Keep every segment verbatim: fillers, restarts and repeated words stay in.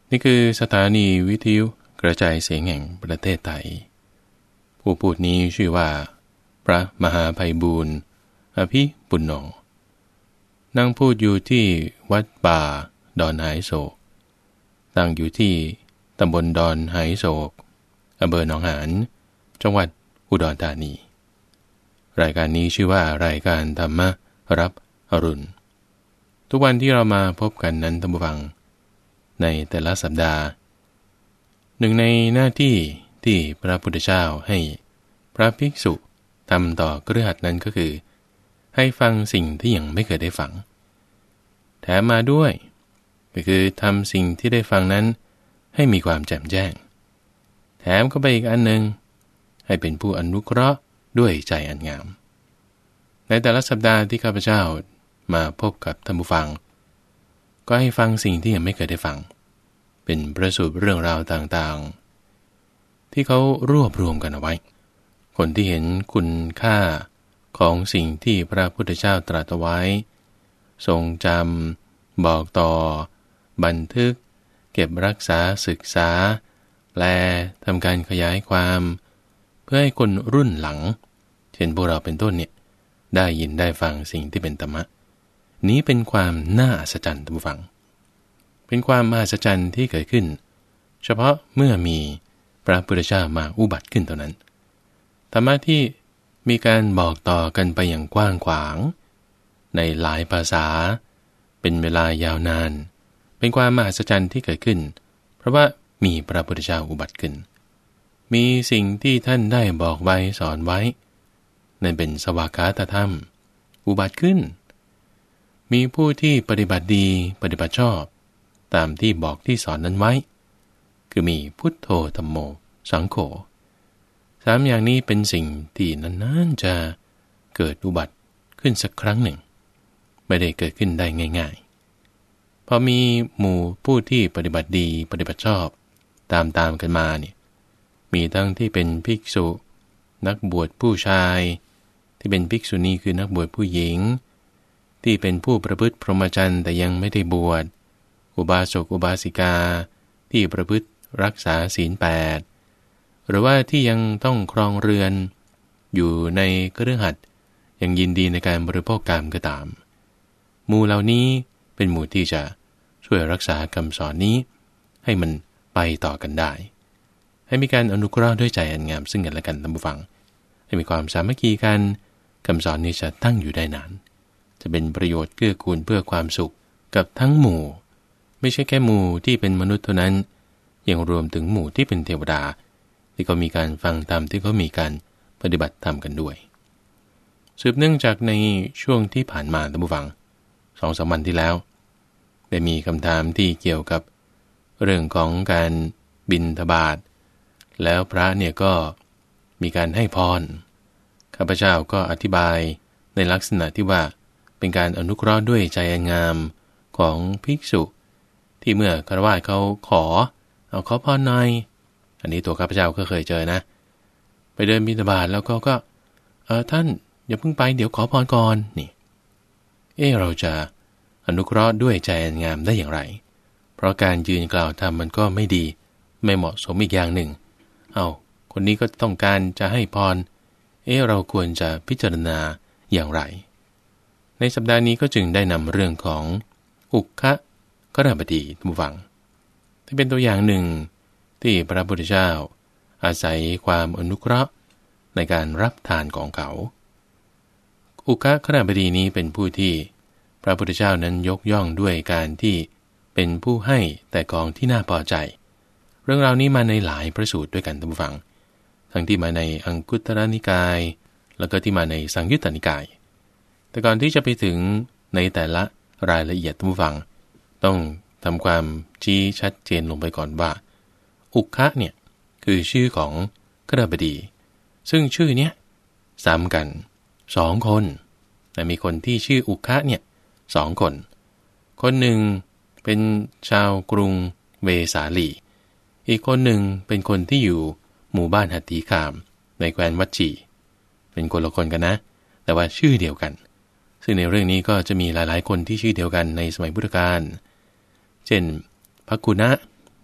นี่คือสถานีวิทยุกระจายเสียงแห่งประเทศไทยผู้พูดนี้ชื่อว่าพระมหาไพบูลย์อภิปุณโญนั่งพูดอยู่ที่วัดป่าดอนหายโศกตั้งอยู่ที่ตำบลดอนหายโศกอำเภอหนองหานจังหวัดอุดรธานีรายการนี้ชื่อว่ารายการธรรมรับอรุณทุกวันที่เรามาพบกันนั้นท่านผู้ฟังในแต่ละสัปดาห์หนึ่งในหน้าที่ที่พระพุทธเจ้าให้พระภิกษุทำต่อคฤหัสถ์นั้นก็คือให้ฟังสิ่งที่ยังไม่เคยได้ฟังแถมมาด้วยก็คือทำสิ่งที่ได้ฟังนั้นให้มีความแจ่มแจ้งแถมก็ไปอีกอันหนึ่งให้เป็นผู้อนุเคราะห์ด้วยใจอันงามในแต่ละสัปดาห์ที่ข้าพเจ้ามาพบกับท่านผู้ฟังก็ให้ฟังสิ่งที่ยังไม่เคยได้ฟังเป็นประสบเรื่องราวต่างๆที่เขารวบรวมกันเอาไว้คนที่เห็นคุณค่าของสิ่งที่พระพุทธเจ้าตรัสไว้ทรงจำบอกต่อบันทึกเก็บรักษาศึกษาแปลทำการขยายความเพื่อให้คนรุ่นหลังเช่นพวกเราเป็นต้นเนี่ยได้ยินได้ฟังสิ่งที่เป็นธรรมะนี้เป็นความน่าอัศจรรย์ท่านผู้ฟังเป็นความมหัศจรรย์ที่เกิดขึ้นเฉพาะเมื่อมีพระพุทธเจ้ามาอุบัติขึ้นเท่านั้นธรรมะที่มีการบอกต่อกันไปอย่างกว้างขวางในหลายภาษาเป็นเวลายาวนานเป็นความมหัศจรรย์ที่เกิดขึ้นเพราะว่ามีพระพุทธเจ้าอุบัติขึ้นมีสิ่งที่ท่านได้บอกไว้สอนไว้นั่นเป็นสวากขาตธรรมอุบัติขึ้นมีผู้ที่ปฏิบัติดีปฏิบัติชอบตามที่บอกที่สอนนั้นไว้คือมีพุทโธธัมโมสังโฆสามอย่างนี้เป็นสิ่งที่นานๆจะเกิดอุบัติขึ้นสักครั้งหนึ่งไม่ได้เกิดขึ้นได้ง่ายๆพอมีหมู่ผู้ที่ปฏิบัติดีปฏิบัติชอบตามๆกันมาเนี่ยมีทั้งที่เป็นภิกษุนักบวชผู้ชายที่เป็นภิกษุณีคือนักบวชผู้หญิงที่เป็นผู้ประพฤติพรหมจรรย์แต่ยังไม่ได้บวชอุบาสกอุบาสิกาที่ประพฤติรักษาศีลแปดหรือว่าที่ยังต้องครองเรือนอยู่ในคฤหัสถ์ยังยินดีในการบริโภคกามก็ตามหมู่เหล่านี้เป็นหมู่ที่จะช่วยรักษาคำสอนนี้ให้มันไปต่อกันได้ให้มีการอนุเคราะห์ด้วยใจอันงามซึ่งกันและกันท่านผู้ฟังให้มีความสามัคคีกันคำสอนนี้จะตั้งอยู่ได้นานจะเป็นประโยชน์เกื้อกูลเพื่อความสุขกับทั้งหมู่ไม่ใช่แค่หมู่ที่เป็นมนุษย์เท่านั้นยังรวมถึงหมู่ที่เป็นเทวดาที่ก็มีการฟังธรรมที่เขามีการปฏิบัติธรรมกันด้วยสืบเนื่องจากในช่วงที่ผ่านมาท่านผู้ฟังสองสามวันที่แล้วได้มีคำถามที่เกี่ยวกับเรื่องของการบิณฑบาตแล้วพระเนี่ยก็มีการให้พรข้าพเจ้าก็อธิบายในลักษณะที่ว่าเป็นการอนุเคราะห์ด้วยใจอันงามของภิกษุที่เมื่อฆราวาสเขาขอเอาขอพรหน่อยอันนี้ตัวข้าพเจ้าก็เคยเจอนะไปเดินบิณฑบาตแล้วก็ก็เออท่านอย่าเพิ่งไปเดี๋ยวขอพรก่อนนี่เออเราจะอนุเคราะห์ด้วยใจอันงามได้อย่างไรเพราะการยืนกล่าวธรรมมันก็ไม่ดีไม่เหมาะสมอีกอย่างหนึ่งเอาคนนี้ก็ต้องการจะให้พรเออเราควรจะพิจารณาอย่างไรในสัปดาห์นี้ก็จึงได้นำเรื่องของอุคคะกฤหบดีมาฟังที่เป็นตัวอย่างหนึ่งที่พระพุทธเจ้าอาศัยความอนุเคราะห์ในการรับทานของเขาอุคคะกฤหบดีนี้เป็นผู้ที่พระพุทธเจ้านั้นยกย่องด้วยการที่เป็นผู้ให้แต่ของที่น่าพอใจเรื่องราวนี้มาในหลายพระสูตรด้วยกันท่านผู้ฟังทั้งที่มาในอังคุตตรนิกายแล้วก็ที่มาในสังยุตตนิกายแต่ก่อนที่จะไปถึงในแต่ละรายละเอียดท่านผู้ฟังต้องทำความชี้ชัดเจนลงไปก่อนว่าอุคคะเนี่ยคือชื่อของกฤหบดีซึ่งชื่อเนี้ยซ้ำกันสองคนแต่มีคนที่ชื่ออุคคะเนี่ยสองคนคนหนึ่งเป็นชาวกรุงเวสาลีอีกคนหนึ่งเป็นคนที่อยู่หมู่บ้านหัตถีคามในแคว้นวัจจีเป็นคนละคนกันนะแต่ว่าชื่อเดียวกันซึ่งในเรื่องนี้ก็จะมีหลายๆคนที่ชื่อเดียวกันในสมัยพุทธกาลเช่นภักกุณะ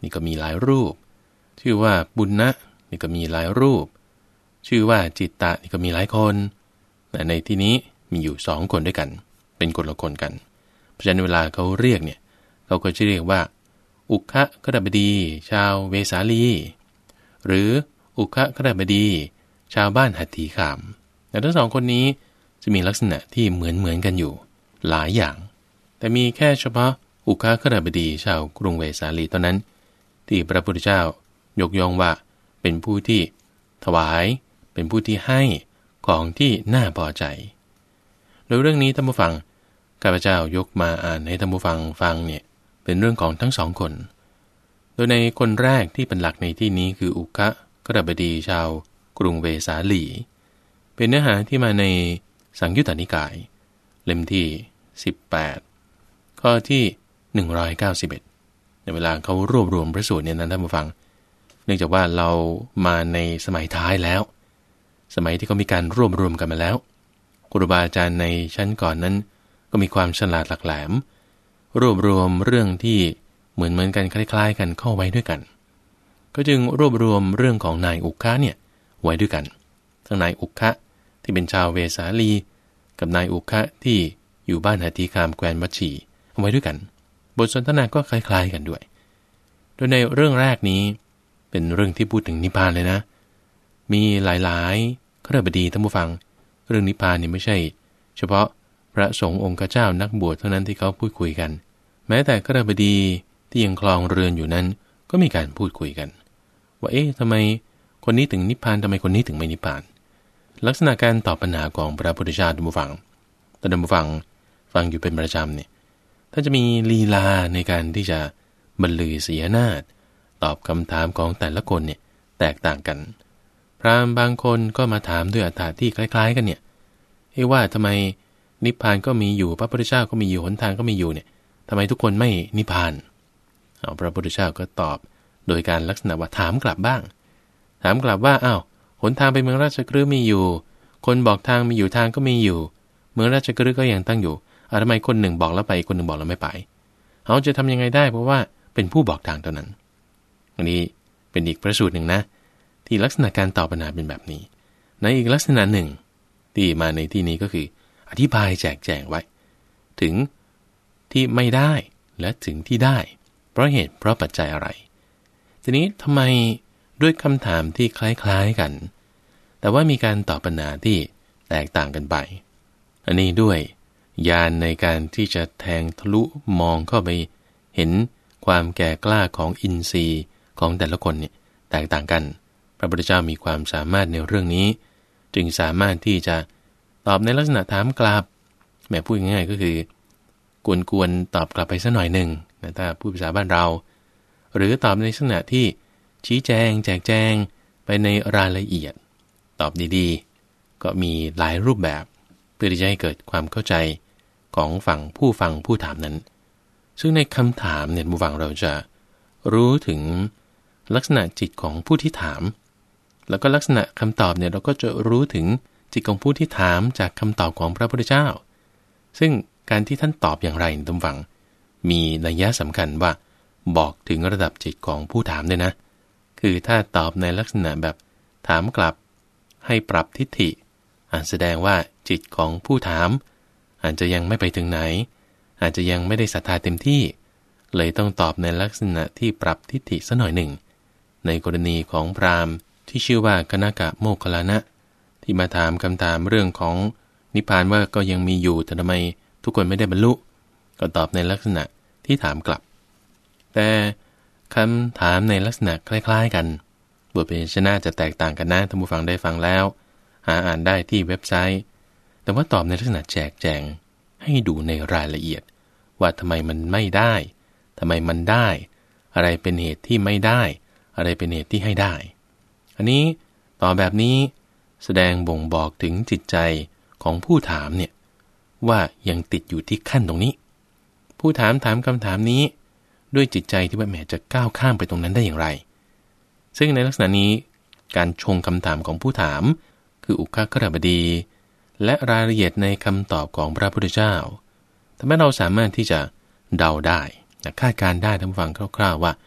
นี่ก็มีหลายรูปชื่อว่าบุญนะนี่ก็มีหลายรูปชื่อว่าจิตตะนี่ก็มีหลายคนแต่ในที่นี้มีอยู่สองคนด้วยกันเป็นคนละคนกันเพราะฉะนั้นเวลาเขาเรียกเนี่ยเขาก็จะเรียกว่าอุคคะคฤบดีชาวเวสาลีหรืออุคคะคฤบดีชาวบ้านหัตถีคามแต่ทั้งสองคนนี้จะมีลักษณะที่เหมือนเหมือนกันอยู่หลายอย่างแต่มีแค่เฉพาะอุคคะคฤบดีชาวกรุงเวสาลีเท่านั้นที่พระพุทธเจ้ายกย่องว่าเป็นผู้ที่ถวายเป็นผู้ที่ให้ของที่น่าพอใจโดยเรื่องนี้ท่านผู้ฟังข้าพเจ้ายกมาอ่านให้ท่านผู้ฟังฟังเนี่ยเป็นเรื่องของทั้งสองคนโดยในคนแรกที่เป็นหลักในที่นี้คืออุคคะคฤบดีชาวกรุงเวสาลีเป็นเนื้อหาที่มาในสังยุตตนิกายเล่มที่สิบแปดข้อที่หนึ่งร้อยเก้าสิบเอ็ดในเวลาเขารวบรวมพระสูตรเนี่ยนั้นท่านผู้ฟังเนื่องจากว่าเรามาในสมัยท้ายแล้วสมัยที่เขามีการรวบรวมกันมาแล้วครูบาอาจารย์ในชั้นก่อนนั้นก็มีความฉลาดหลักแหลมรวบรวมเรื่องที่เหมือนเหมือนกันคล้ายๆกันเข้าไว้ด้วยกันก็จึงรวบรวมเรื่องของนายอุคคะเนี่ยไว้ด้วยกันทั้งนายอุคคะที่เป็นชาวเวสาลีกับนายอุคคะที่อยู่บ้านหัตถีคามแคว้นวัชชีเอาไว้ด้วยกันบทสนทนาก็คล้ายๆกันด้วยโดยในเรื่องแรกนี้เป็นเรื่องที่พูดถึงนิพพานเลยนะมีหลายๆคฤบดีท่านผู้ฟังเรื่องนิพพานนี่ไม่ใช่เฉพาะพระสงฆ์องค์เจ้านักบวชเท่านั้นที่เขาพูดคุยกันแม้แต่คฤบดีที่ยังครองเรือนอยู่นั้นก็มีการพูดคุยกันว่าเอ๊ะทำไมคนนี้ถึงนิพพานทำไมคนนี้ถึงไม่นิพพานลักษณะการตอบปัญหาของพระพุทธเจ้าท่านผู้ฟังแต่ท่านผู้ฟังฟังอยู่เป็นประจำเนี่ยถ้าจะมีลีลาในการที่จะบรรลือศียนาฏตอบคำถามของแต่ละคนเนี่ยแตกต่างกันพราหมณ์บางคนก็มาถามด้วยอัตถะที่คล้ายๆกันเนี่ยเอ้ว่าทำไมนิพพานก็มีอยู่พระพุทธเจ้าก็มีอยู่หนทางก็มีอยู่เนี่ยทำไมทุกคนไม่นิพพานเอาพระพุทธเจ้าก็ตอบโดยการลักษณะว่าถามกลับบ้างถามกลับว่าอ้าวหนทางไปเมืองราชกฤห์มีอยู่คนบอกทางมีอยู่ทางก็มีอยู่เมืองราชกฤห์ก็ยังตั้งอยู่อ่ะทำไมคนหนึ่งบอกแล้วไปคนหนึ่งบอกแล้วไม่ไปเขาจะทำยังไงได้เพราะว่าเป็นผู้บอกทางเท่านั้นอันนี้เป็นอีกพระสูตรหนึ่งนะที่ลักษณะการตอบปัญหาเป็นแบบนี้ในอีกลักษณะหนึ่งที่มาในที่นี้ก็คืออธิบายแจกแจงไว้ถึงที่ไม่ได้และถึงที่ได้เพราะเหตุเพราะปัจจัยอะไรทีนี้ทำไมด้วยคำถามที่คล้ายๆกันแต่ว่ามีการตอบปัญหาที่แตกต่างกันไปอันนี้ด้วยญาณในการที่จะแทงทะลุมองเข้าไปเห็นความแก่กล้าของอินทรีย์ของแต่ละคนเนี่ยแตกต่างกันพระพุทธเจ้ามีความสามารถในเรื่องนี้จึงสามารถที่จะตอบในลักษณะถามกลับแม้พูดง่ายๆก็คือกวนๆตอบกลับไปสักหน่อยหนึ่งนะถ้าพูดภาษาบ้านเราหรือตอบในลักษณะที่ชี้แจงแจกแจงไปในรายละเอียดตอบดีๆก็มีหลายรูปแบบเพื่อที่จะให้เกิดความเข้าใจของฝั่งผู้ฟังผู้ถามนั้นซึ่งในคำถามเนี่ยผู้ฟังเราจะรู้ถึงลักษณะจิตของผู้ที่ถามแล้วก็ลักษณะคำตอบเนี่ยเราก็จะรู้ถึงจิตของผู้ที่ถามจากคำตอบของพระพุทธเจ้าซึ่งการที่ท่านตอบอย่างไรท่านฟังมีนัยยะสำคัญว่าบอกถึงระดับจิตของผู้ถามด้วยนะคือถ้าตอบในลักษณะแบบถามกลับให้ปรับทิฏฐิอาจแสดงว่าจิตของผู้ถามอาจจะยังไม่ไปถึงไหนอาจจะยังไม่ได้ศรัทธาเต็มที่เลยต้องตอบในลักษณะที่ปรับทิฏฐิสักหน่อยหนึ่งในกรณีของพราหมณ์ที่ชื่อว่าคณกะโมคคัลลานะที่มาถามคำถามเรื่องของนิพพานว่าก็ยังมีอยู่แต่ทำไมทุกคนไม่ได้บรรลุก็ตอบในลักษณะที่ถามกลับแต่คำถามในลักษณะคล้ายๆกันบทพยัญชนะจะแตกต่างกันนะท่านผู้ฟังได้ฟังแล้วหาอ่านได้ที่เว็บไซต์แต่ว่าตอบในลักษณะแจกแจงให้ดูในรายละเอียดว่าทำไมมันไม่ได้ทำไมมันได้อะไรเป็นเหตุที่ไม่ได้อะไรเป็นเหตุที่ให้ได้อันนี้ตอบแบบนี้แสดงบ่งบอกถึงจิตใจของผู้ถามเนี่ยว่ายังติดอยู่ที่ขั้นตรงนี้ผู้ถามถามคำถามนี้ด้วยจิตใจที่ว่าแหมจะก้าวข้ามไปตรงนั้นได้อย่างไรซึ่งในลักษณะนี้การชงคำถามของผู้ถามคืออุคคะคฤบดีและรายละเอียดในคำตอบของพระพุทธเจ้าทำให้เราสามารถที่จะเดาได้คาดการได้ท่านผู้ฟังคร่าวๆว่า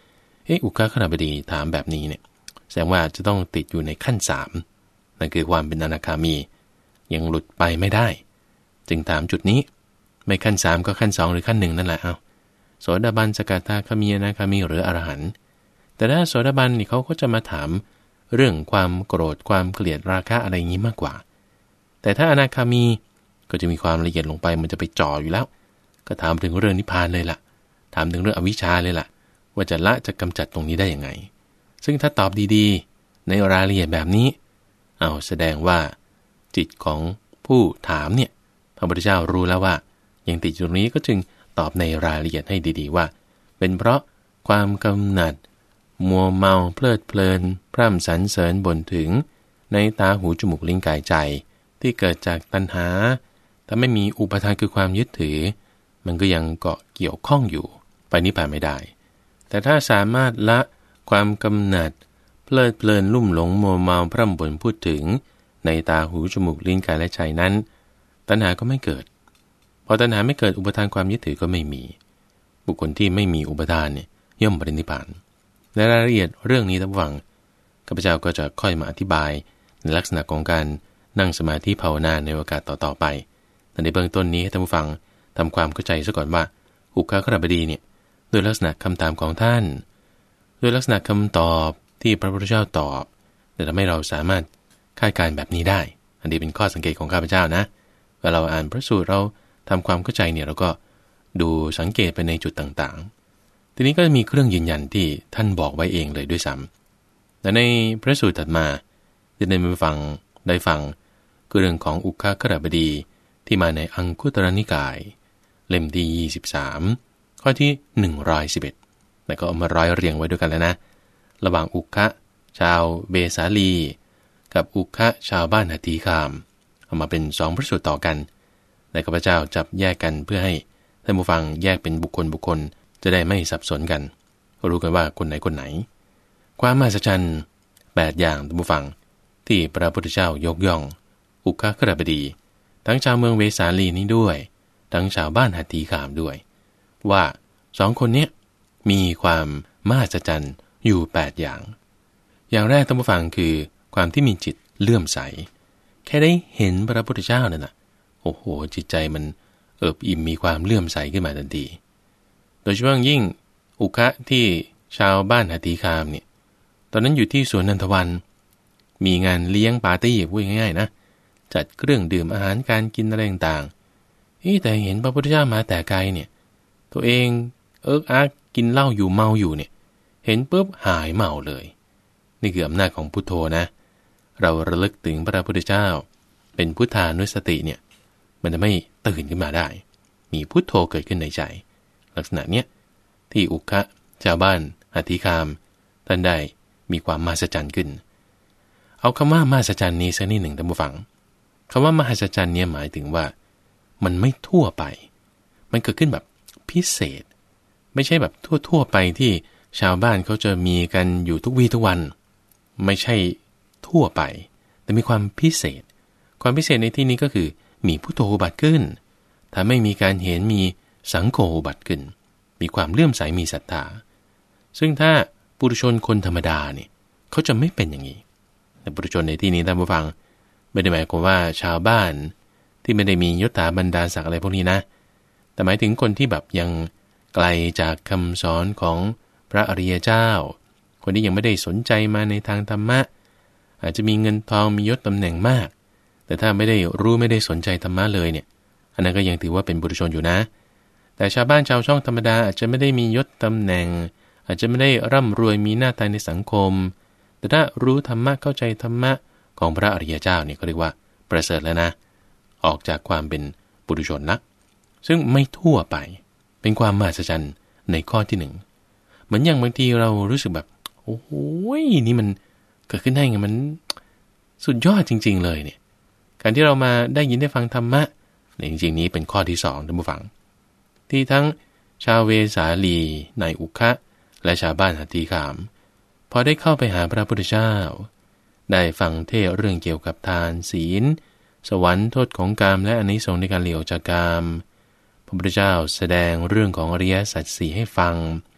เอออุคคณบดีถามแบบนี้เนี่ยแสดงว่าจะต้องติดอยู่ในขั้นสามนั่นคือความเป็นอนาคามียังหลุดไปไม่ได้จึงถามจุดนี้ไม่ขั้นสามก็ขั้นสองหรือขั้นหนึ่งนั่นแหละเอาโสดาบันสกทาคามีอนาคามีหรืออรหันต์แต่ถ้าโสดาบันนี่เขาก็จะมาถามเรื่องความโกรธความเกลียดราคะอะไรอย่างนี้มากกว่าแต่ถ้าอนาคามีก็จะมีความละเอียดลงไปมันจะไปจ่ออยู่แล้วก็ถามถึงเรื่องนิพพานเลยล่ะถามถึงเรื่องอวิชชาเลยล่ะว่าจะละจะกำจัดตรงนี้ได้ยังไงซึ่งถ้าตอบดีๆในรายละเอียดแบบนี้เอาแสดงว่าจิตของผู้ถามเนี่ยพระพุทธเจ้ารู้แล้วว่ายังติดอยู่ตรงนี้ก็จึงตอบในรายละเอียดให้ดีๆว่าเป็นเพราะความกำหนัดมัวเมาเพลิดเพลินพร่ำสรรเสริญบ่นถึงในตาหูจมูกลิ้นกายใจที่เกิดจากตัณหาถ้าไม่มีอุปทานคือความยึดถือมันก็ยังเกาะเกี่ยวข้องอยู่ไปนิพพานไม่ได้แต่ถ้าสามารถละความกำหนัดเพลิดเพลินลุ่มหลงมัวเมาพร่ำบ่นพูดถึงในตาหูจมูกลิ้นกายและใจนั้นตัณหาก็ไม่เกิดพอตัณหาไม่เกิดอุปทานความยึดถือก็ไม่มีบุคคลที่ไม่มีอุปทานเนี่ยย่อมปรินิพพานในรายละเอียดเรื่องนี้ท่านผู้ฟังข้าพเจ้าก็จะค่อยมาอธิบายในลักษณะของการนั่งสมาธิภาวนาในโอกาสต่อๆไปแต่ในเบื้องต้นนี้ให้ท่านผู้ฟังทำความเข้าใจซะก่อนว่าอุคคณบดีเนี่ยโดยลักษณะคำถามของท่านโดยลักษณะคำตอบที่พระพุทธเจ้าตอบจะทำให้เราสามารถคาดการณ์แบบนี้ได้อันนี้เป็นข้อสังเกตของข้าพเจ้านะเวลาเราอ่านพระสูตรเราทำความเข้าใจเนี่ยเราก็ดูสังเกตไปในจุดต่างๆทีนี้ก็มีเครื่องยืนยันที่ท่านบอกไว้เองเลยด้วยซ้ำแต่ในพระสูตรถัดมาจะได้มาฟังได้ฟังเรื่องของอุคคณบดีที่มาในอังคุตรนิกายเล่มที่ยี่สิบสามข้อที่หนึ่งร้อยสิบเอ็ดแล้วก็เอามาร้อยเรียงไว้ด้วยกันแล้วนะระหว่างอุคคะชาวเบสาลีกับอุคคะชาวบ้านหัตถีคามเอามาเป็นสองพระสูตรต่อกันแต่ข้าพเจ้าจับแยกกันเพื่อให้ท่านผู้ฟังแยกเป็นบุคคลบุคคลจะได้ไม่สับสนกันรู้กันว่าคนไหนคนไหนความมหัศจรรย์แปดอย่างท่านผู้ฟังที่พระพุทธเจ้ายกย่องอุคคณบดีทั้งชาวเมืองเวสาลีนี้ด้วยทั้งชาวบ้านหัตถีคามด้วยว่าสองคนนี้มีความมหัศจรรย์อยู่แปดอย่างอย่างแรกท่านผู้ฟังคือความที่มีจิตเลื่อมใสแค่ได้เห็นพระพุทธเจ้านั่นน่ะโอ้โหจิตใจมันเอิบอิ่มมีความเลื่อมใสขึ้นมาทันทีโดยเฉพาะยิ่งอุคะที่ชาวบ้านหัตถีคามเนี่ยตอนนั้นอยู่ที่สวนนันทวันมีงานเลี้ยงปาร์ตี้พูดง่ายๆนะจัดเครื่องดื่มอาหารการกินอะไรต่างๆเอ๊ะแต่เห็นพระพุทธเจ้ามาแต่ไกลเนี่ยตัวเองเอิกอักกินเหล้าอยู่เมาอยู่เนี่ยเห็นปุ๊บหายเมาเลยนี่คืออำนาจของพุทโธนะเราระลึกถึงพระพุทธเจ้าเป็นพุทธานุสติเนี่ยมันจะไม่ตื่นขึ้นมาได้มีพุทโธเกิดขึ้นในใจลักษณะเนี้ยที่อุคะชาวบ้านหัตถีคามท่านได้มีความมหัศจรรย์ขึ้นเอาคำว่ามหัศจรรย์นี้สักนิดหนึ่งท่านผู้ฟังคำว่ามหัศจรรย์เนี่ยหมายถึงว่ามันไม่ทั่วไปมันเกิดขึ้นแบบพิเศษไม่ใช่แบบทั่วๆไปที่ชาวบ้านเขาจะมีกันอยู่ทุกวี่ทุกวันไม่ใช่ทั่วไปแต่มีความพิเศษความพิเศษในที่นี้ก็คือมีพุทโธอุบัติขึ้นถ้าไม่มีการเห็นมีสังโฆอุบัติขึ้นมีความเลื่อมใสมีศรัทธาซึ่งถ้าปุถุชนคนธรรมดาเนี่ยเขาจะไม่เป็นอย่างนี้แต่ปุถุชนในที่นี้ท่านผู้ฟังไม่ได้หมายความว่าชาวบ้านที่ไม่ได้มียศถาบรรดาศักดิ์อะไรพวกนี้นะแต่หมายถึงคนที่แบบยังไกลจากคำสอนของพระอริยเจ้าคนที่ยังไม่ได้สนใจมาในทางธรรมะอาจจะมีเงินทองมียศตำแหน่งมากแต่ถ้าไม่ได้รู้ไม่ได้สนใจธรรมะเลยเนี่ยอันนั้นก็ยังถือว่าเป็นบุรุชนอยู่นะแต่ชาวบ้านชาวช่องธรรมดาอาจจะไม่ได้มียศตำแหน่งอาจจะไม่ได้ร่ำรวยมีหน้าตาในสังคมแต่ถ้ารู้ธรรมะเข้าใจธรรมะของพระอริยเจ้าเนี่ยก็เรียกว่าประเสริฐแล้วนะออกจากความเป็นบุรุชนละซึ่งไม่ทั่วไปเป็นความมหัศจรรย์ในข้อที่หนึ่งเหมือนอย่างบางทีเรารู้สึกแบบโอ้โหนี่มันเกิดขึ้นได้ไงมันสุดยอดจริงๆเลยเนี่ยการที่เรามาได้ยินได้ฟังธรรมะในจริงๆนี้เป็นข้อที่สองท่านผู้ฟังที่ทั้งชาวเวสาลีในอุคะและชาวบ้านหัตถีคามพอได้เข้าไปหาพระพุทธเจ้าได้ฟังเทศเรื่องเกี่ยวกับทานศีลสวรรค์โทษของกามและอานิสงส์ในการเลี้ยวจากกามพระพุทธเจ้าแสดงเรื่องของอริยสัจสี่ให้ฟัง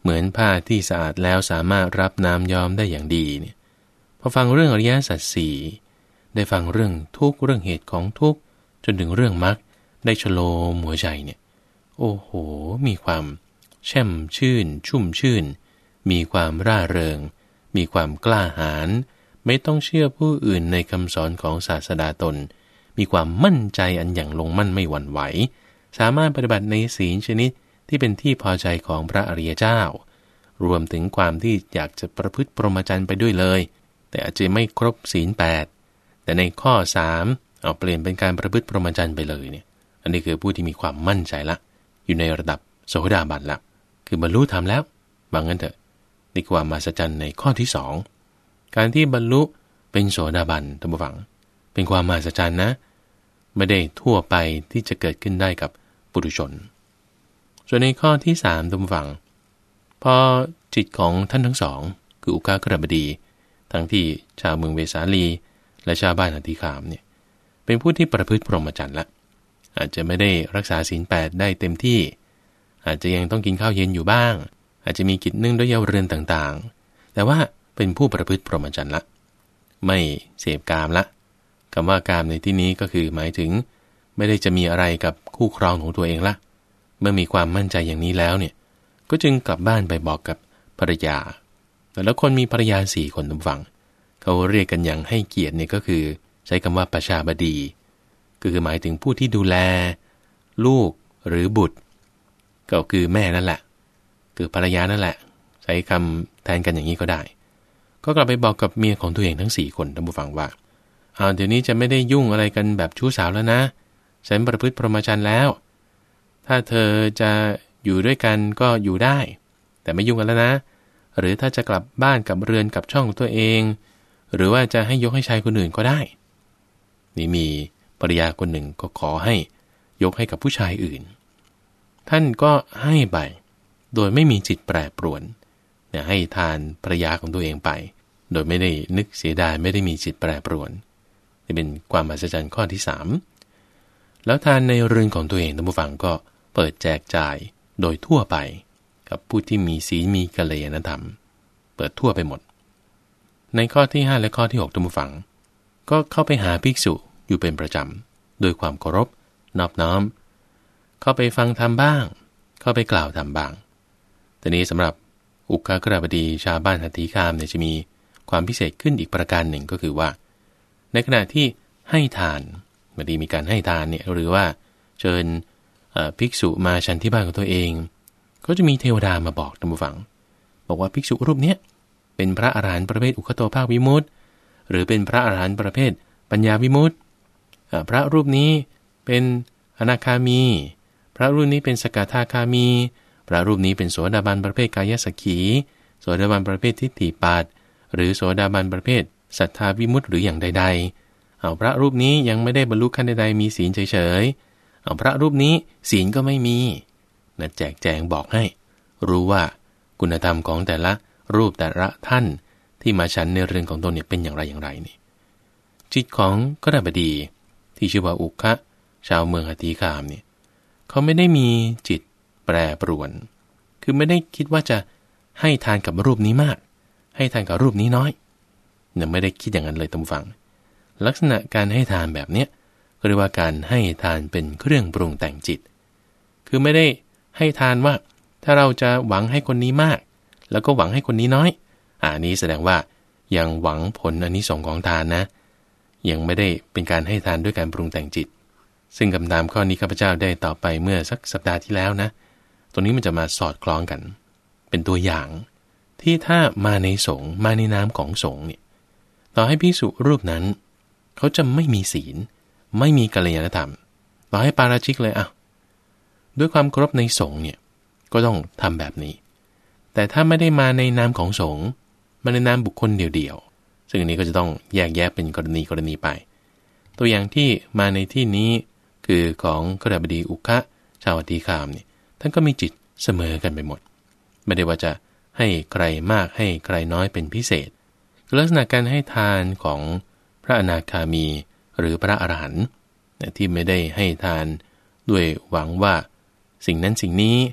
เหมือนผ้าที่สะอาดแล้วสามารถรับน้ำย้อมได้อย่างดีเนี่ยพอฟังเรื่องอริยสัจสี่ได้ฟังเรื่องทุกข์เรื่องเหตุของทุกข์จนถึงเรื่องมรรคได้ชโลมหัวใจเนี่ยโอ้โหมีความแช่มชื่นชุ่มชื่นมีความร่าเริงมีความกล้าหาญไม่ต้องเชื่อผู้อื่นในคำสอนของศาสดาตนมีความมั่นใจอันอย่างลงมั่นไม่หวั่นไหวสามารถปฏิบัติในศีลชนิดที่เป็นที่พอใจของพระอริยเจ้ารวมถึงความที่อยากจะประพฤติพรหมจรรย์ไปด้วยเลยแต่อาจจะไม่ครบศีลแปดแต่ในข้อสามเอาเปลี่ยนเป็นการประพฤติพรหมจรรย์ไปเลยเนี่ยอันนี้คือผู้ที่มีความมั่นใจละอยู่ในระดับโสดาบันละคือบรรลุธรรมแล้วบางงั้นเถอะนี่ความมหัศจรรย์ในข้อที่สองการที่บรรลุเป็นโสดาบันท่านผู้ฟังเป็นความมหัศจรรย์นะไม่ได้ทั่วไปที่จะเกิดขึ้นได้กับปุถุชนส่วนในข้อที่สามท่านผู้ฟังพอจิตของท่านทั้งสองคืออุกากฤบดีทั้งที่ชาวเมืองเวสาลีและชาวบ้านอธิคามเนี่ยเป็นผู้ที่ประพฤติพรหมจรรย์ละอาจจะไม่ได้รักษาศีลแปดได้เต็มที่อาจจะยังต้องกินข้าวเย็นอยู่บ้างอาจจะมีกิจนึ่งด้วยเยาว์เรือนต่างๆแต่ว่าเป็นผู้ประพฤติพรหมจรรย์ละไม่เสพกามละคำว่ากามในที่นี้ก็คือหมายถึงไม่ได้จะมีอะไรกับคู่ครองของตัวเองละเมื่อมีความมั่นใจอย่างนี้แล้วเนี่ยก็จึงกลับบ้านไปบอกกับภรรยาแต่ละคนมีภรรยาสี่คนทุกฝั่งเขาเรียกกันอย่างให้เกียรติเนี่ยก็คือใช้คำว่าประชาบดีก็คือหมายถึงผู้ที่ดูแลลูกหรือบุตรก็คือแม่นั่นแหละคือภรรยานั่นแหละใช้คำแทนกันอย่างนี้ก็ได้ก็กลับไปบอกกับเมียของตัวเองทั้งสี่คนท่านผู้ฟังว่าเอาเดี๋ยวนี้จะไม่ได้ยุ่งอะไรกันแบบชู้สาวแล้วนะฉันประพฤติพรหมจรรย์แล้วถ้าเธอจะอยู่ด้วยกันก็อยู่ได้แต่ไม่ยุ่งกันแล้วนะหรือถ้าจะกลับบ้านกับเรือนกับช่องตัวเองหรือว่าจะให้ยกให้ชายคนอื่นก็ได้นี่มีภรรยาคนหนึ่งก็ขอให้ยกให้กับผู้ชายอื่นท่านก็ให้ไปโดยไม่มีจิตแปรปรวนเนี่ยให้ทานภรรยาของตัวเองไปโดยไม่ได้นึกเสียดายไม่ได้มีจิตแปรปรวนนี่เป็นความมหัศจรรย์ข้อที่สามแล้วทานในเรือนของตัวเองท่านผู้ฟังก็เปิดแจกจ่ายโดยทั่วไปกับผู้ที่มีศีลมีกัลยาณธรรมเปิดทั่วไปหมดในข้อที่ห้าและข้อที่หกท่านผู้ฟังก็เข้าไปหาภิกษุอยู่เป็นประจำโดยความเคารพนอบน้อมเข้าไปฟังธรรมบ้างเข้าไปกล่าวธรรมบ้างแต่นี้สำหรับอุกากฤบดีชาวบ้านหัตถีคามเนี่ยจะมีความพิเศษขึ้นอีกประการหนึ่งก็คือว่าในขณะที่ให้ทานบางทีมีการให้ทานเนี่ยหรือว่าเชิญภิกษุมาฉันที่บ้านของตัวเองก็จะมีเทวดามาบอกท่านผู้ฟังบอกว่าภิกษุรูปนี้เป็นพระอรหันต์ประเภทอุคโตภาควิมุตติหรือเป็นพระอรหันต์ประเภทปัญญาวิมุตติพระรูปนี้เป็นอนาคามีพระรูปนี้เป็นสกทาคามีพระรูปนี้เป็นโสดาบันประเภทกายสักขีโสดาบันประเภททิฏฐิปาทหรือโสดาบันประเภทสัทธาวิมุตติหรืออย่างใดๆเอาพระรูปนี้ยังไม่ได้บรรลุขั้นใดๆมีศีลเฉยๆเอาพระรูปนี้ศีลก็ไม่มีนะแจกแจงบอกให้รู้ว่าคุณธรรมของแต่ละรูปแต่ละท่านที่มาฉันในเรือนของตนเนี่ยเป็นอย่างไรอย่างไรนี่จิตของกฤบดีที่ชื่อว่าอุคะชาวเมืองหัตถีคามเนี่ยเขาไม่ได้มีจิตแปรปรวนคือไม่ได้คิดว่าจะให้ทานกับรูปนี้มากให้ทานกับรูปนี้น้อยเนี่ยไม่ได้คิดอย่างนั้นเลยท่านผู้ฟังลักษณะการให้ทานแบบเนี้ยเรียกว่าการให้ทานเป็นเครื่องปรุงแต่งจิตคือไม่ได้ให้ทานว่าถ้าเราจะหวังให้คนนี้มากแล้วก็หวังให้คนนี้น้อยอ่านี้แสดงว่ายังหวังผลอานิสงส์ของทานนะยังไม่ได้เป็นการให้ทานด้วยการปรุงแต่งจิตซึ่งคำถามข้อนี้ข้าพเจ้าได้ตอบไปเมื่อสักสัปดาห์ที่แล้วนะตัวนี้มันจะมาสอดคล้องกันเป็นตัวอย่างที่ถ้ามาในสงฆ์มาในนามของสงฆ์เนี่ยต่อให้ภิกษุรูปนั้นเขาจะไม่มีศีลไม่มีกัลยาณธรรมต่อให้ปาราชิกเลยอ่ะด้วยความเคารพในสงฆ์เนี่ยก็ต้องทำแบบนี้แต่ถ้าไม่ได้มาในนามของสงฆ์มาในนามบุคคลเดียวๆซึ่งอันนี้ก็จะต้องแยกแยะเป็นกรณีกรณีไปตัวอย่างที่มาในที่นี้คือของกฤบดีอุคะชาวหัตถีคามเนี่ยท่านก็มีจิตเสมอกันไปหมดไม่ได้ว่าจะให้ใครมากให้ใครน้อยเป็นพิเศษลักษณะการให้ทานของพระอนาคามีหรือพระอรหันต์ที่ไม่ได้ให้ทานด้วยหวังว่าสิ่งนั้นสิ่งนี้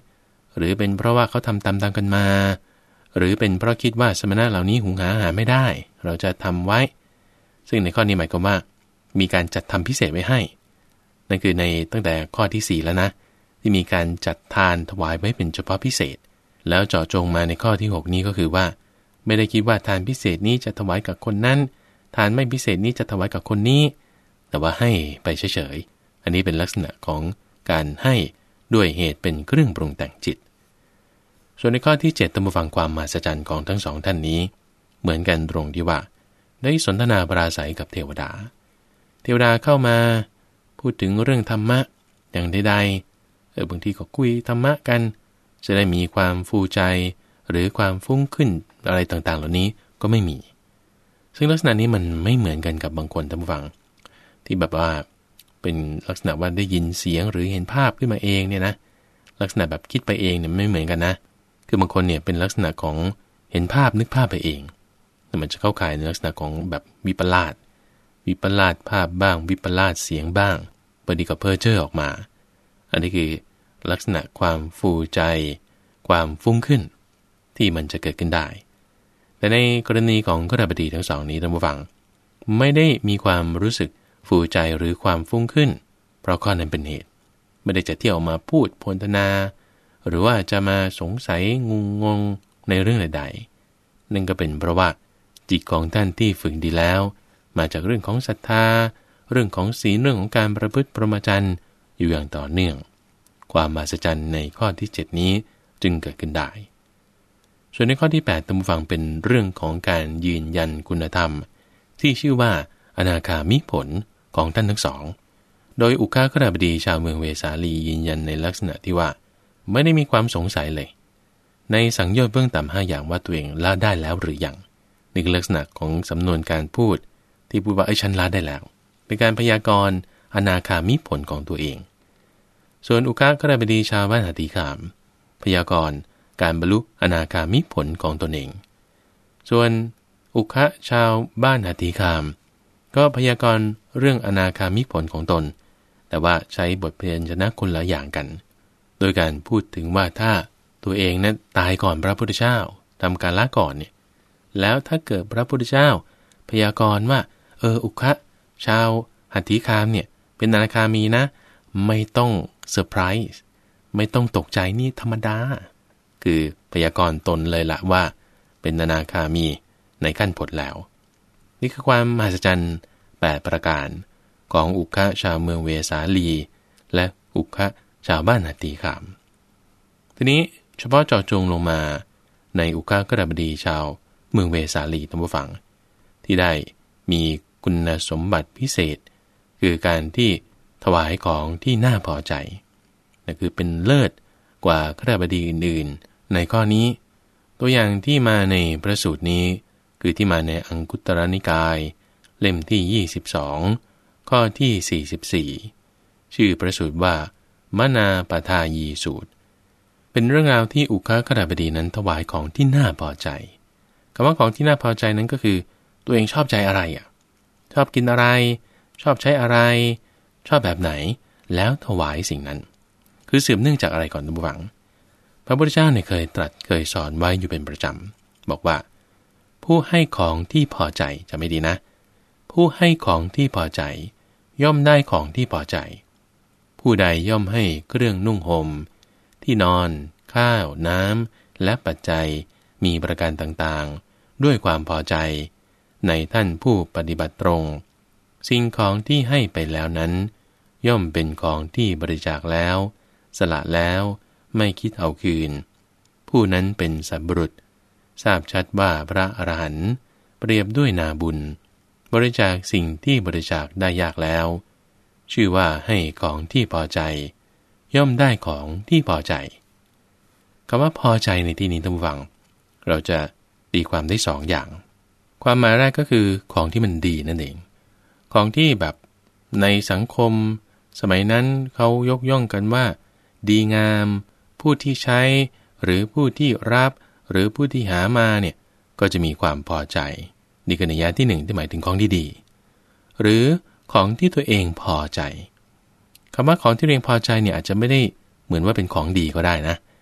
หรือเป็นเพราะว่าเขาทำตามๆกันมาหรือเป็นเพราะคิดว่าสมณะเหล่านี้หุงหาอาหารไม่ได้เราจะทำไว้ซึ่งในข้อนี้หมายความว่ามีการจัดทำพิเศษไว้ให้นั่นคือในตั้งแต่ข้อที่สี่แล้วนะที่มีการจัดทานถวายไว้เป็นเฉพาะพิเศษแล้วเจาะจงมาในข้อที่หกนี้ก็คือว่าไม่ได้คิดว่าทานพิเศษนี้จะถวายกับคนนั้นทานไม่พิเศษนี้จะถวายกับคนนี้แต่ว่าให้ไปเฉยๆอันนี้เป็นลักษณะของการให้ด้วยเหตุเป็นเครื่องปรุงแต่งจิตส่วนในข้อที่เจ็ดตามฟังความมหัศจรรย์ของทั้งสองท่านนี้เหมือนกันตรงที่ว่าได้สนทนาปราศัยกับเทวดาเทวดาเข้ามาพูดถึงเรื่องธรรมะอย่างใดๆเออบางทีก็คุยธรรมะกันจะได้มีความฟูใจหรือความฟุ้งขึ้นอะไรต่างๆเหล่านี้ก็ไม่มีซึ่งลักษณะนี้มันไม่เหมือนกันกับบางคนท่านผู้ฟังที่แบบว่าเป็นลักษณะว่าได้ยินเสียงหรือเห็นภาพขึ้นมาเองเนี่ยนะลักษณะแบบคิดไปเองเนี่ยไม่เหมือนกันนะคือบางคนเนี่ยเป็นลักษณะของเห็นภาพนึกภาพไปเองแต่มันจะเข้าข่ายในลักษณะของแบบวิปลาสวิปลาสภาพบ้างวิปลาสเสียงบ้างบางทีก็เพ้อเจ้อออกมาอันนี้คือลักษณะความฟูใจความฟุ้งขึ้นที่มันจะเกิดขึ้นได้แต่ในกรณีของกฤบดีทั้งสองนี้ท่านผู้ฟังไม่ได้มีความรู้สึกฟูใจหรือความฟุ้งขึ้นเพราะข้อนั้นเป็นเหตุไม่ได้จะเที่ยวมาพูดพรรณนาหรือว่าจะมาสงสัยงุงงงในเรื่องใดๆนั่นก็เป็นเพราะว่าจิตของท่านที่ฝึกดีแล้วมาจากเรื่องของศรัทธาเรื่องของศีลเรื่องของการประพฤติพรหมจรรย์อยู่อย่างต่อเนื่องความมหัศจรรย์ในข้อที่เจ็ดนี้จึงเกิดขึ้นได้ส่วนในข้อที่แปดท่านผู้ฟังเป็นเรื่องของการยืนยันคุณธรรมที่ชื่อว่าอนาคามิผลของท่านทั้งสองโดยอุคากฤบดีชาวเมืองเวสาลียืนยันในลักษณะที่ว่าไม่ได้มีความสงสัยเลยในสังโยชน์เบื้องต่ำห้าอย่างว่าตัวเองละได้แล้วหรือยังนี่คือลักษณะของสำนวนการพูดที่พูดว่าไอ้ฉันละได้แล้วเป็นการพยากรณ์อนาคามิผลของตัวเองส่วนอุคากฤบดีชาวบ้านหติขามพยากรณ์การบรรลุอนาคามิผลของตนเองส่วนอุคะชาวบ้านหติขามก็พยากรณ์เรื่องอนาคามิผลของตนแต่ว่าใช้บทเพลงชนะคนละอย่างกันโดยการพูดถึงว่าถ้าตัวเองนั้นตายก่อนพระพุทธเจ้าทำการละก่อนเนี่ยแล้วถ้าเกิดพระพุทธเจ้าพยากรณ์ว่าเอออุคะชาวหัตถิคามเนี่ยเป็นอนาคามีนะไม่ต้องเซอร์ไพรส์ไม่ต้องตกใจนี่ธรรมดาคือพยากรณ์ตนเลยละว่าเป็นอนาคามีในขั้นผลแล้วนี่คือความมหัศจรรย์แปดประการของอุคะชาวเมืองเวสาลีและอุคะชาวบ้านหัตถิขามทีนี้เฉพาะเจาะจงลงมาในอุคะกฤบดีชาวเมืองเวสาลีท่านผู้ฟังที่ได้มีคุณสมบัติพิเศษคือการที่ถวายของที่น่าพอใจนั่นคือเป็นเลิศกว่ากฤบดีอื่นๆในข้อนี้ตัวอย่างที่มาในพระสูตรนี้คือที่มาในอังคุตตรนิกายเล่มที่ยี่สิบสองข้อที่สี่สิบสี่ชื่อพระสูตรว่ามนาปทายีสูตรเป็นเรื่องราวที่อุคะกฤบดีนั้นถวายของที่น่าพอใจคำว่าของที่น่าพอใจนั้นก็คือตัวเองชอบใจอะไรอ่ะชอบกินอะไรชอบใช้อะไรชอบแบบไหนแล้วถวายสิ่งนั้นคือสืบเนื่องจากอะไรก่อนท่านผู้ฟังพระพุทธเจ้าเนี่ยเคยตรัสเคยสอนไว้อยู่เป็นประจำบอกว่าผู้ให้ของที่พอใจจะไม่ดีนะผู้ให้ของที่พอใจย่อมได้ของที่พอใจผู้ใดย่อมให้เครื่องนุ่งห่มที่นอนข้าวน้ำและปัจจัยมีประการต่างๆด้วยความพอใจในท่านผู้ปฏิบัติตรงสิ่งของที่ให้ไปแล้วนั้นย่อมเป็นของที่บริจาคแล้วสละแล้วไม่คิดเอาคืนผู้นั้นเป็นสัพบุรุษทราบชัดว่าพระอรหันต์เปรียบด้วยนาบุญบริจาคสิ่งที่บริจาคได้ยากแล้วชื่อว่าให้ของที่พอใจย่อมได้ของที่พอใจคำว่าพอใจในที่นี้ท่านผู้ฟังเราจะตีความได้สองอย่างความหมายแรกก็คือของที่มันดีนั่นเองของที่แบบในสังคมสมัยนั้นเขายกย่องกันว่าดีงามผู้ที่ใช้หรือผู้ที่รับหรือผู้ที่หามาเนี่ยก็จะมีความพอใจนี่คือนัยยะที่หนึ่งที่หมายถึงของที่ดีหรือของที่ตัวเองพอใจคำว่าของที่ตัวเองพอใจเนี่ยอาจจะไม่ได้เหมือนว่าเป็นของดีก็ได้นะ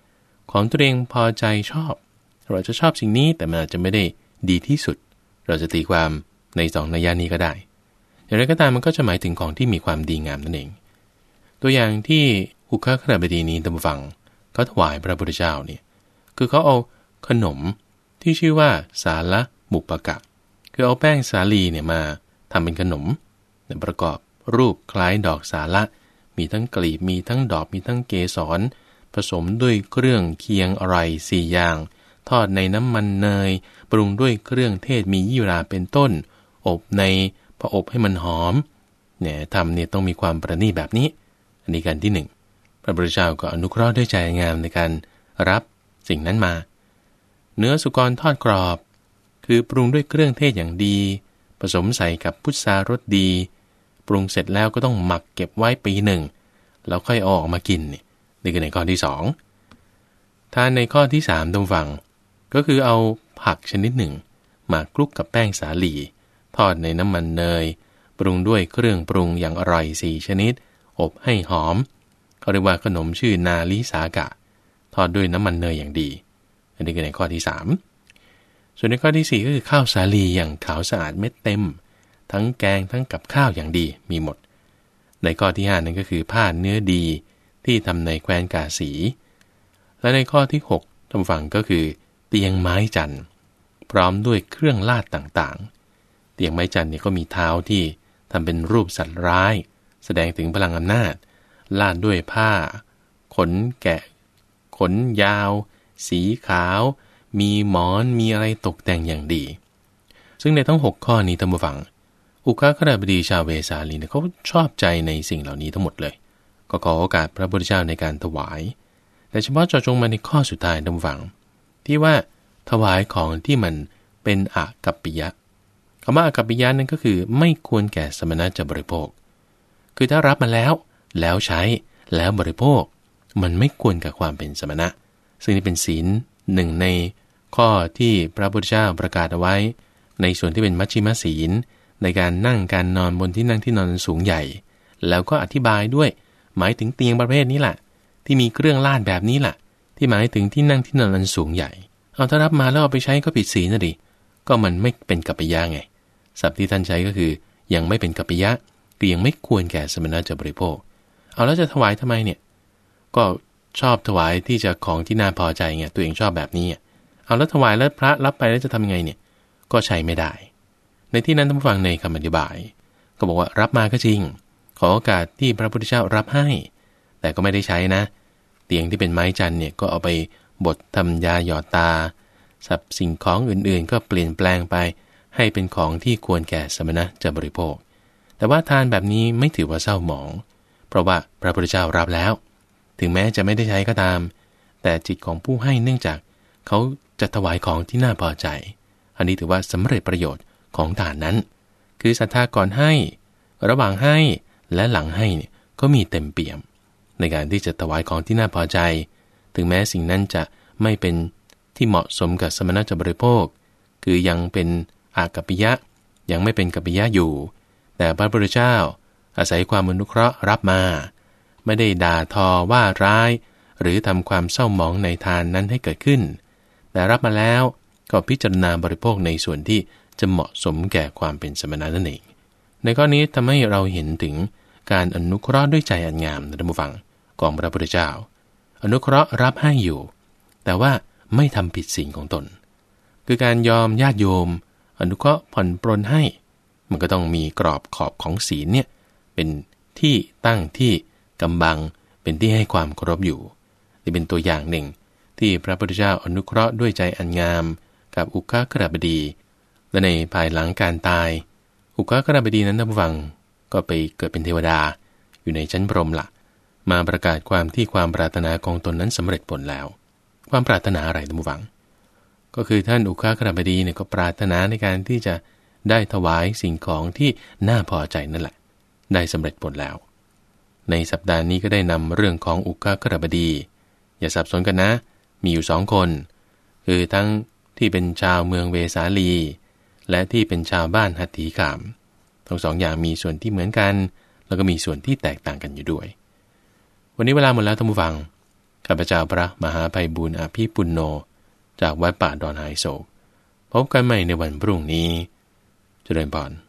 ของตัวเองพอใจชอบเราจะชอบสิ่งนี้แต่มันอาจจะไม่ได้ดีที่สุดเราจะตีความในสองนัยยะนี้ก็ได้อย่างไรก็ตามมันก็จะหมายถึงของที่มีความดีงามนั่นเองตัวอย่างที่อุคคฤบดีนี้ตามฟังเขาถวายพระพุทธเจ้าเนี่ยคือเขาเอาขนมที่ชื่อว่าสาละมุปปกะคือเอาแป้งสาลีเนี่ยมาทำเป็นขนมประกอบรูปคล้ายดอกสาละมีทั้งกลีบมีทั้งดอกมีทั้งเกสรผสมด้วยเครื่องเคียงอร่อยสี่อย่างทอดในน้ำมันเนยปรุงด้วยเครื่องเทศมียี่ราเป็นต้นอบในพออบให้มันหอมเนี่ยทำเนี่ยต้องมีความประณีตแบบนี้อันนี้การที่หนึ่งพระพุทธเจ้าก็อนุเคราะห์ด้วยใจงามในการรับสิ่งนั้นมาเนื้อสุกรทอดกรอบคือปรุงด้วยเครื่องเทศอย่างดีผสมใส่กับพุทรารสดีปรุงเสร็จแล้วก็ต้องหมักเก็บไว้ปีหนึ่งแล้วค่อยเอาออกมากินนี่นี่คือในข้อที่สองถ้าในข้อที่สามตรงฝั่งก็คือเอาผักชนิดหนึ่งมาคลุกกับแป้งสาลีทอดในน้ำมันเนยปรุงด้วยเครื่องปรุงอย่างอร่อยสี่ชนิดอบให้หอมเขาเรียกว่าขนมชื่อนาลิสากะทอดด้วยน้ำมันเนยอย่างดีอันนี้คือในข้อที่สามส่วนในข้อที่สี่ก็คือข้าวสาลีอย่างขาวสะอาดเม็ดเต็มทั้งแกงทั้งกับข้าวอย่างดีมีหมดในข้อที่ห้านั่นก็คือผ้าเนื้อดีที่ทำในแคว้นกาสีและในข้อที่หกทำฝั่งก็คือเตียงไม้จันทร์พร้อมด้วยเครื่องลาดต่างๆเตียงไม้จันทร์เนี่ยก็มีเท้าที่ทำเป็นรูปสัตว์ร้ายแสดงถึงพลังอำนาจลาดด้วยผ้าขนแกะขนยาวสีขาวมีหมอนมีอะไรตกแต่งอย่างดีซึ่งในทั้งหกข้อนี้ท่านผู้ฟังอุคคฤบดีชาวเวสาลีเนี่ยเขาชอบใจในสิ่งเหล่านี้ทั้งหมดเลยก็ขอโอกาสพระพุทธเจ้าในการถวายแต่เฉพาะเจาะจงมาในข้อสุดท้ายท่านผู้ฟังที่ว่าถวายของที่มันเป็นอากัปปิยะคำว่าอากัปปิยะนั่นก็คือไม่ควรแก่สมณะจะบริโภคคือถ้ารับมาแล้วแล้วใช้แล้วบริโภคมันไม่ควรกับความเป็นสมณะซึ่งนี่เป็นศีลหนึ่งในข้อที่พระพุทธเจ้าประกาศเอาไว้ในส่วนที่เป็นมัชฌิมศีลในการนั่งการนอนบนที่นั่งที่นอนสูงใหญ่แล้วก็อธิบายด้วยหมายถึงเตียงประเภทนี้แหละที่มีเครื่องลาดแบบนี้แหละที่หมายถึงที่นั่งที่นอนอันสูงใหญ่เอาถ้ารับมาแล้วเอาไปใช้ก็ผิดศีลนะดิก็มันไม่เป็นกัปปิยะไงศัพท์ที่ท่านใช้ก็คือยังไม่เป็นกัปปิยะคือยังไม่ควรแก่สมณะจะบริโภคเอาแล้วจะถวายทำไมเนี่ยก็ชอบถวายที่จะของที่น่าพอใจไงตัวเองชอบแบบนี้เอาแล้วถวายแล้วพระรับไปแล้วจะทำยังไงเนี่ยก็ใช้ไม่ได้ในที่นั้นท่านผู้ฟังในคำอธิบายก็บอกว่ารับมาก็จริงขอโอกาสที่พระพุทธเจ้ารับให้แต่ก็ไม่ได้ใช้นะเตียงที่เป็นไม้จันเนี่ยก็เอาไปบดทำยาหยอดตาสับสิ่งของอื่นๆก็เปลี่ยนแปลงไปให้เป็นของที่ควรแก่สมณะจะบริโภคแต่ว่าทานแบบนี้ไม่ถือว่าเศร้าหมองเพราะว่าพระพุทธเจ้ารับแล้วถึงแม้จะไม่ได้ใช้ก็ตามแต่จิตของผู้ให้เนื่องจากเขาจะถวายของที่น่าพอใจอันนี้ถือว่าสำเร็จประโยชน์ของทานนั้นคือศรัทธาก่อนให้ระหว่างให้และหลังให้เนี่ยก็มีเต็มเปี่ยมในการที่จะถวายของที่น่าพอใจถึงแม้สิ่งนั้นจะไม่เป็นที่เหมาะสมกับสมณะจะบริโภคคือยังเป็นอากัปปิยะยังไม่เป็นกัปปิยะอยู่แต่พระพุทธเจ้าอาศัยความอนุเคราะห์รับมาไม่ได้ด่าทอว่าร้ายหรือทำความเศร้าหมองในทานนั้นให้เกิดขึ้นแต่รับมาแล้วก็พิจารณาบริโภคในส่วนที่จะเหมาะสมแก่ความเป็นสมณะนั่นเองในข้อนี้ทำให้เราเห็นถึงการอนุเคราะห์ด้วยใจอันงามท่านผู้ฟังของพระพุทธเจ้าอนุเคราะห์รับให้อยู่แต่ว่าไม่ทำผิดศีลของตนคือการยอมญาติโยมอนุเคราะห์ผ่อนปรนให้มันก็ต้องมีกรอบขอบของศีลเนี่ยเป็นที่ตั้งที่กำบังเป็นที่ให้ความเคารพอยู่นี่เป็นตัวอย่างหนึ่งที่พระพุทธเจ้าอนุเคราะห์ด้วยใจอันงามกับอุคคฤบดีและในภายหลังการตายอุคคฤบดีนั้นท่านผู้ฟังก็ไปเกิดเป็นเทวดาอยู่ในชั้นพรหมละมาประกาศความที่ความปรารถนาของตนนั้นสำเร็จผลแล้วความปรารถนาอะไรท่านผู้ฟังก็คือท่านอุคคฤบดีเนี่ยก็ปรารถนาในการที่จะได้ถวายสิ่งของที่น่าพอใจนั่นแหละได้สำเร็จผลแล้วในสัปดาห์นี้ก็ได้นำเรื่องของอุคคฤบดีอย่าสับสนกันนะมีอยู่สองคนคือทั้งที่เป็นชาวเมืองเวสาลีและที่เป็นชาวบ้านหัตถีขามทั้งสองอย่างมีส่วนที่เหมือนกันแล้วก็มีส่วนที่แตกต่างกันอยู่ด้วยวันนี้เวลาหมดแล้วท่านผู้ฟังข้าพเจ้าพระมหาไพบูลย์อภิปุณโญจากวัดป่าดอนหายโศกพบกันใหม่ในวันพรุ่งนี้เจริญพร